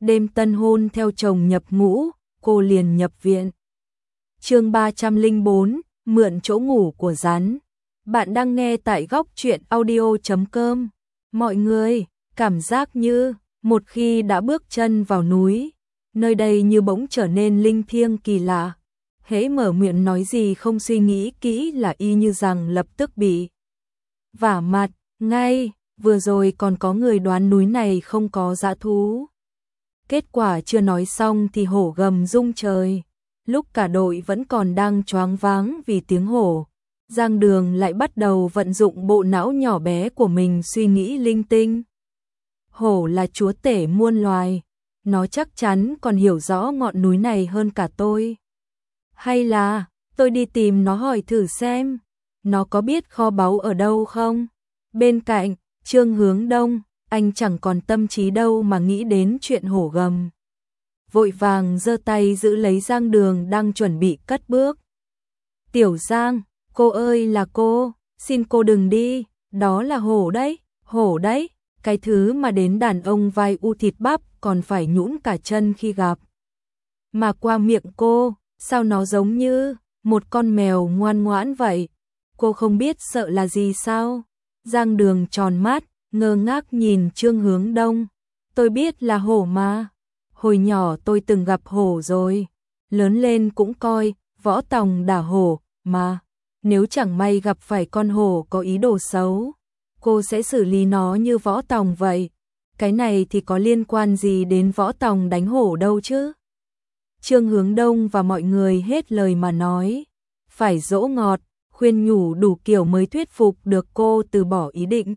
đêm tân hôn theo chồng nhập ngũ, cô liền nhập viện. Chương 304, mượn chỗ ngủ của rắn. Bạn đang nghe tại góc truyện audio.com. Mọi người, cảm giác như một khi đã bước chân vào núi, nơi đây như bỗng trở nên linh thiêng kỳ lạ. Hễ mở miệng nói gì không suy nghĩ kỹ là y như rằng lập tức bị vả mặt ngay. Vừa rồi còn có người đoán núi này không có dã thú. Kết quả chưa nói xong thì hổ gầm rung trời. Lúc cả đội vẫn còn đang choáng váng vì tiếng hổ, Giang Đường lại bắt đầu vận dụng bộ não nhỏ bé của mình suy nghĩ linh tinh. Hổ là chúa tể muôn loài, nó chắc chắn còn hiểu rõ ngọn núi này hơn cả tôi. Hay là tôi đi tìm nó hỏi thử xem, nó có biết kho báu ở đâu không? Bên cạnh, Trương Hướng Đông, anh chẳng còn tâm trí đâu mà nghĩ đến chuyện hổ gầm. Vội vàng giơ tay giữ lấy Giang Đường đang chuẩn bị cất bước. Tiểu Giang, cô ơi là cô, xin cô đừng đi, đó là hổ đấy, cái thứ mà đến đàn ông vai u thịt bắp còn phải nhũn cả chân khi gặp. Mà qua miệng cô, sao nó giống như một con mèo ngoan ngoãn vậy, cô không biết sợ là gì sao? Giang Đường tròn mắt, ngơ ngác nhìn Trương Hướng Đông. Tôi biết là hổ mà. Hồi nhỏ tôi từng gặp hổ rồi. Lớn lên cũng coi, Võ Tòng đả hổ, mà. Nếu chẳng may gặp phải con hổ có ý đồ xấu, cô sẽ xử lý nó như Võ Tòng vậy. Cái này thì có liên quan gì đến Võ Tòng đánh hổ đâu chứ? Trương Hướng Đông và mọi người hết lời mà nói. Phải dỗ ngọt, khuyên nhủ đủ kiểu mới thuyết phục được cô từ bỏ ý định.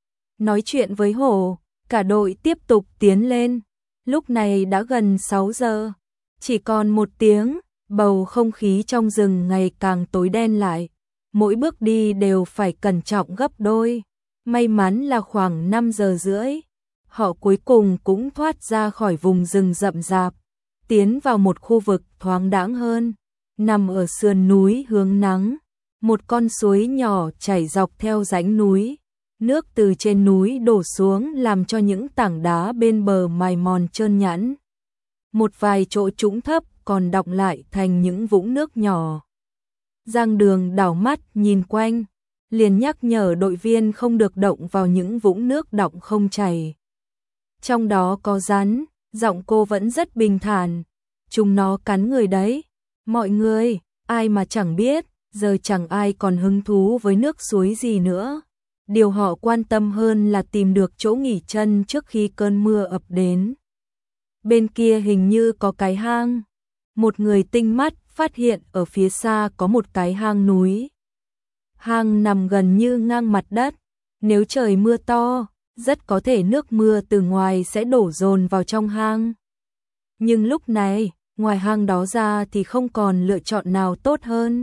Nói chuyện với hổ, cả đội tiếp tục tiến lên. Lúc này đã gần 6 giờ, chỉ còn 1 tiếng, bầu không khí trong rừng ngày càng tối đen lại. Mỗi bước đi đều phải cẩn trọng gấp đôi. May mắn là khoảng 5 giờ rưỡi, họ cuối cùng cũng thoát ra khỏi vùng rừng rậm rạp, tiến vào một khu vực thoáng đãng hơn. Nằm ở sườn núi hướng nắng, một con suối nhỏ chảy dọc theo rãnh núi. Nước từ trên núi đổ xuống làm cho những tảng đá bên bờ mài mòn trơn nhẵn. Một vài chỗ trũng thấp còn đọng lại thành những vũng nước nhỏ. Giang Đường đảo mắt nhìn quanh, liền nhắc nhở đội viên không được động vào những vũng nước đọng không chảy. Trong đó có rắn, giọng cô vẫn rất bình thản. Chúng nó cắn người đấy. Mọi người, ai mà chẳng biết, giờ chẳng ai còn hứng thú với nước suối gì nữa. Điều họ quan tâm hơn là tìm được chỗ nghỉ chân trước khi cơn mưa ập đến. Bên kia hình như có cái hang. Một người tinh mắt phát hiện ở phía xa có một cái hang núi. Hang nằm gần như ngang mặt đất. Nếu trời mưa to, rất có thể nước mưa từ ngoài sẽ đổ dồn vào trong hang. Nhưng lúc này, ngoài hang đó ra thì không còn lựa chọn nào tốt hơn.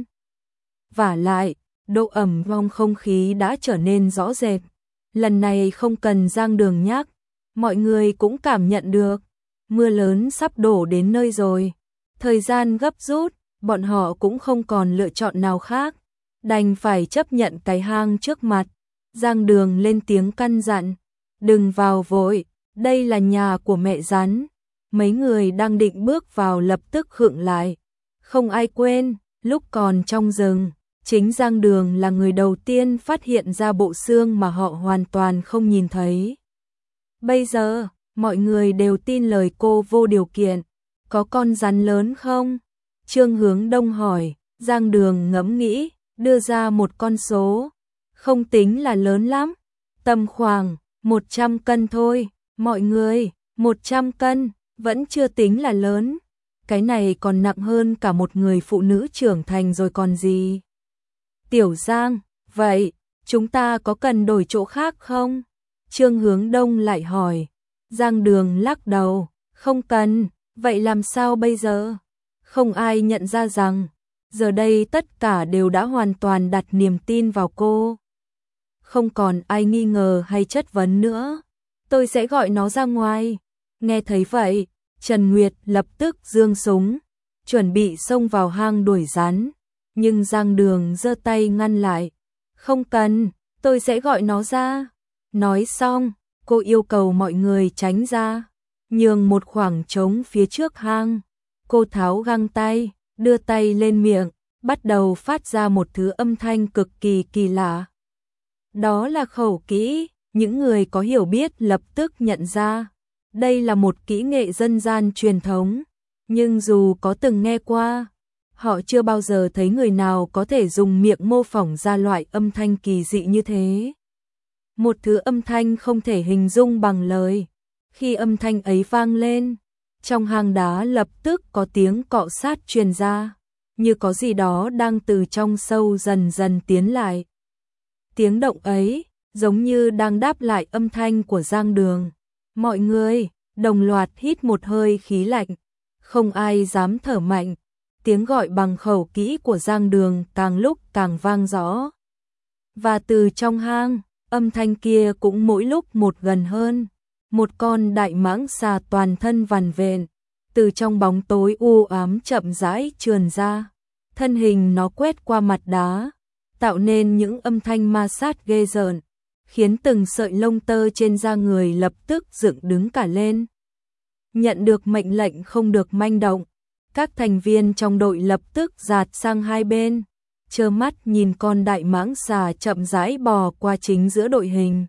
Vả lại, độ ẩm trong không khí đã trở nên rõ rệt. Lần này không cần Giang Đường nhắc, mọi người cũng cảm nhận được. Mưa lớn sắp đổ đến nơi rồi. Thời gian gấp rút, bọn họ cũng không còn lựa chọn nào khác. Đành phải chấp nhận cái hang trước mặt. Giang Đường lên tiếng căn dặn. Đừng vào vội, đây là nhà của mẹ rắn. Mấy người đang định bước vào lập tức khựng lại. Không ai quên, lúc còn trong rừng, chính Giang Đường là người đầu tiên phát hiện ra bộ xương mà họ hoàn toàn không nhìn thấy. Bây giờ, mọi người đều tin lời cô vô điều kiện. Có con rắn lớn không? Trương Hướng Đông hỏi. Giang Đường ngẫm nghĩ, đưa ra một con số. Không tính là lớn lắm, tầm khoảng 100 cân thôi. Mọi người, 100 cân, vẫn chưa tính là lớn. Cái này còn nặng hơn cả một người phụ nữ trưởng thành rồi còn gì. Tiểu Giang, vậy, chúng ta có cần đổi chỗ khác không? Trương Hướng Đông lại hỏi. Giang Đường lắc đầu, không cần, vậy làm sao bây giờ? Không ai nhận ra rằng, giờ đây tất cả đều đã hoàn toàn đặt niềm tin vào cô. Không còn ai nghi ngờ hay chất vấn nữa. Tôi sẽ gọi nó ra ngoài. Nghe thấy vậy, Trần Nguyệt lập tức giương súng, chuẩn bị xông vào hang đuổi rắn. Nhưng Giang Đường giơ tay ngăn lại. Không cần, tôi sẽ gọi nó ra. Nói xong, cô yêu cầu mọi người tránh ra. nhường một khoảng trống phía trước hang. Cô tháo găng tay, đưa tay lên miệng, bắt đầu phát ra một thứ âm thanh cực kỳ kỳ lạ. Đó là khẩu kỹ, những người có hiểu biết lập tức nhận ra. Đây là một kỹ nghệ dân gian truyền thống, nhưng dù có từng nghe qua, họ chưa bao giờ thấy người nào có thể dùng miệng mô phỏng ra loại âm thanh kỳ dị như thế. Một thứ âm thanh không thể hình dung bằng lời. Khi âm thanh ấy vang lên, trong hang đá lập tức có tiếng cọ sát truyền ra, như có gì đó đang từ trong sâu dần dần tiến lại. Tiếng động ấy giống như đang đáp lại âm thanh của Giang Đường. Mọi người đồng loạt hít một hơi khí lạnh, không ai dám thở mạnh. Tiếng gọi bằng khẩu kỹ của Giang Đường càng lúc càng vang rõ. Và từ trong hang, âm thanh kia cũng mỗi lúc một gần hơn. Một con đại mãng xà toàn thân vằn vện, từ trong bóng tối u ám chậm rãi trườn ra. Thân hình nó quét qua mặt đá, tạo nên những âm thanh ma sát ghê rợn, khiến từng sợi lông tơ trên da người lập tức dựng đứng cả lên. Nhận được mệnh lệnh không được manh động, các thành viên trong đội lập tức dạt sang hai bên, trơ mắt nhìn con đại mãng xà chậm rãi bò qua chính giữa đội hình.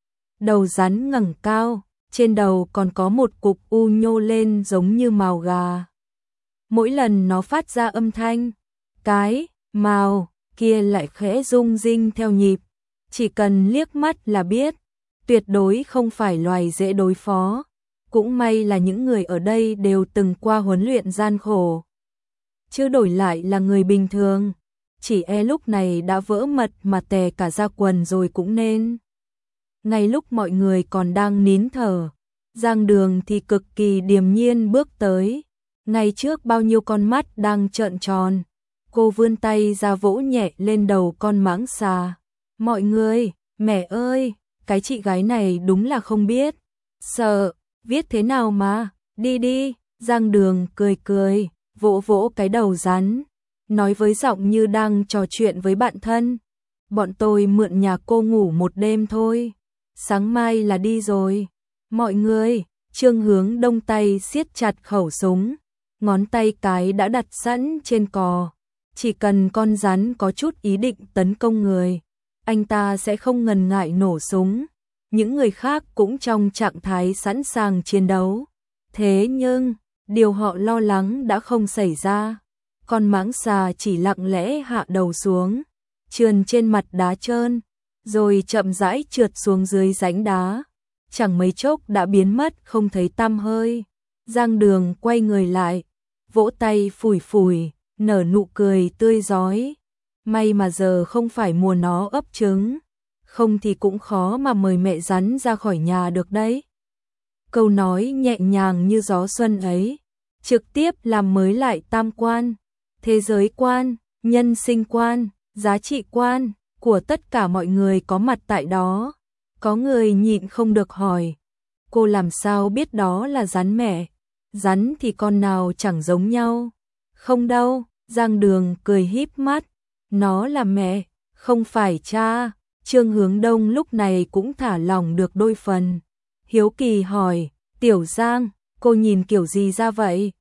Đầu rắn ngẩng cao, trên đầu còn có một cục u nhô lên giống như mào gà. Mỗi lần nó phát ra âm thanh, cái mào kia lại khẽ rung rinh theo nhịp. Chỉ cần liếc mắt là biết, tuyệt đối không phải loài dễ đối phó. Cũng may là những người ở đây đều từng qua huấn luyện gian khổ. Chứ đổi lại là người bình thường, chỉ e lúc này đã vỡ mật mà tè cả da quần rồi cũng nên. Ngay lúc mọi người còn đang nín thở, Giang Đường thì cực kỳ điềm nhiên bước tới. Ngay trước bao nhiêu con mắt đang trợn tròn, cô vươn tay ra vỗ nhẹ lên đầu con mãng xà. Mọi người, mẹ ơi, cái chị gái này đúng là không biết sợ, viết thế nào mà, đi đi. Giang Đường cười cười, vỗ vỗ cái đầu rắn, nói với giọng như đang trò chuyện với bạn thân. Bọn tôi mượn nhà cô ngủ một đêm thôi, sáng mai là đi rồi. Mọi người, Trương Hướng Đông tay siết chặt khẩu súng, ngón tay cái đã đặt sẵn trên cò. Chỉ cần con rắn có chút ý định tấn công người, anh ta sẽ không ngần ngại nổ súng. Những người khác cũng trong trạng thái sẵn sàng chiến đấu. Thế nhưng, điều họ lo lắng đã không xảy ra. Con mãng xà chỉ lặng lẽ hạ đầu xuống, trườn trên mặt đá trơn, rồi chậm rãi trượt xuống dưới rãnh đá. Chẳng mấy chốc đã biến mất không thấy tăm hơi. Giang Đường quay người lại, vỗ tay phủi phủi, nở nụ cười tươi rói. May mà giờ không phải mùa nó ấp trứng, không thì cũng khó mà mời mẹ rắn ra khỏi nhà được đấy. Câu nói nhẹ nhàng như gió xuân ấy, trực tiếp làm mới lại tam quan, thế giới quan, nhân sinh quan, giá trị quan của tất cả mọi người có mặt tại đó. Có người nhịn không được hỏi, cô làm sao biết đó là rắn mẹ? Rắn thì con nào chẳng giống nhau. Không đâu, Giang Đường cười híp mắt, nó là mẹ, không phải cha. Trương Hướng Đông lúc này cũng thả lỏng được đôi phần. Hiếu kỳ hỏi, Tiểu Giang, cô nhìn kiểu gì ra vậy?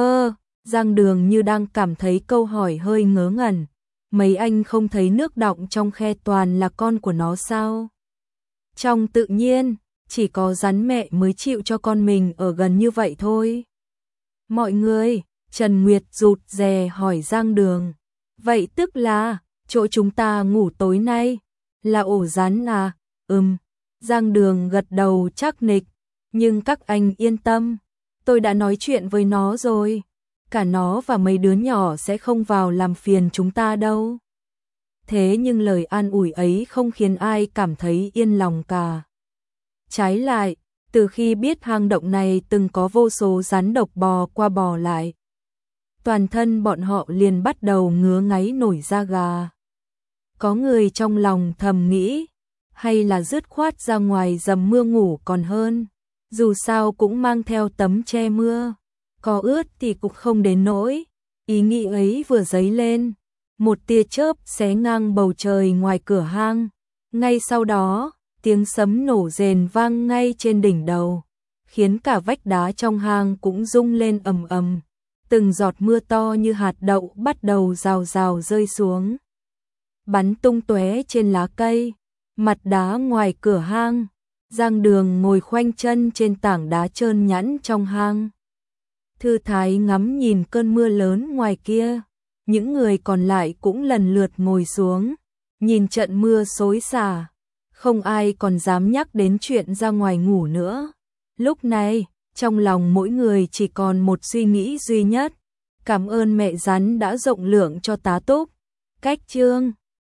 Giang Đường như đang cảm thấy câu hỏi hơi ngớ ngẩn. Mấy anh không thấy nước đọng trong khe toàn là con của nó sao? Trong tự nhiên, chỉ có rắn mẹ mới chịu cho con mình ở gần như vậy thôi. Mọi người, Trần Nguyệt rụt rè hỏi Giang Đường. Vậy tức là, chỗ chúng ta ngủ tối nay là ổ rắn à? Giang Đường gật đầu chắc nịch. Nhưng các anh yên tâm, tôi đã nói chuyện với nó rồi. Cả nó và mấy đứa nhỏ sẽ không vào làm phiền chúng ta đâu. Thế nhưng lời an ủi ấy không khiến ai cảm thấy yên lòng cả. Trái lại, từ khi biết hang động này từng có vô số rắn độc bò qua bò lại, toàn thân bọn họ liền bắt đầu ngứa ngáy nổi da gà. Có người trong lòng thầm nghĩ, hay là dứt khoát ra ngoài dầm mưa ngủ còn hơn, dù sao cũng mang theo tấm che mưa, có ướt thì cũng không đến nỗi. Ý nghĩ ấy vừa dấy lên, một tia chớp xé ngang bầu trời ngoài cửa hang. Ngay sau đó, tiếng sấm nổ rền vang ngay trên đỉnh đầu, khiến cả vách đá trong hang cũng rung lên ầm ầm. Từng giọt mưa to như hạt đậu bắt đầu rào rào rơi xuống, bắn tung tóe trên lá cây, mặt đá ngoài cửa hang. Giang Đường ngồi khoanh chân trên tảng đá trơn nhẵn trong hang, thư thái ngắm nhìn cơn mưa lớn ngoài kia. Những người còn lại cũng lần lượt ngồi xuống, nhìn trận mưa xối xả. Không ai còn dám nhắc đến chuyện ra ngoài ngủ nữa. Lúc này, trong lòng mỗi người chỉ còn một suy nghĩ duy nhất. Cảm ơn mẹ rắn đã rộng lượng cho tá túc. Cách chương